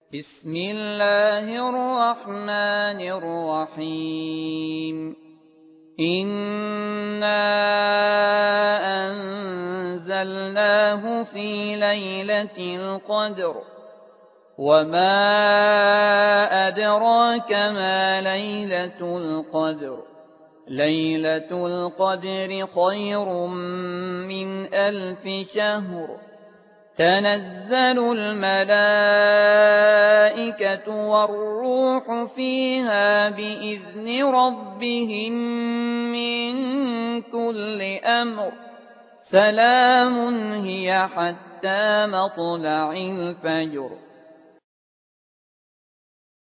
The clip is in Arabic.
بسم الله الرحمن الرحيم إنا أنزلناه في ليلة القدر وما أدراك ما ليلة القدر ليلة القدر خير من 1000 شهر تنزل الملائكة والروح فيها بإذن ربهم من كل أمر سلام هي حتى مطلع الفجر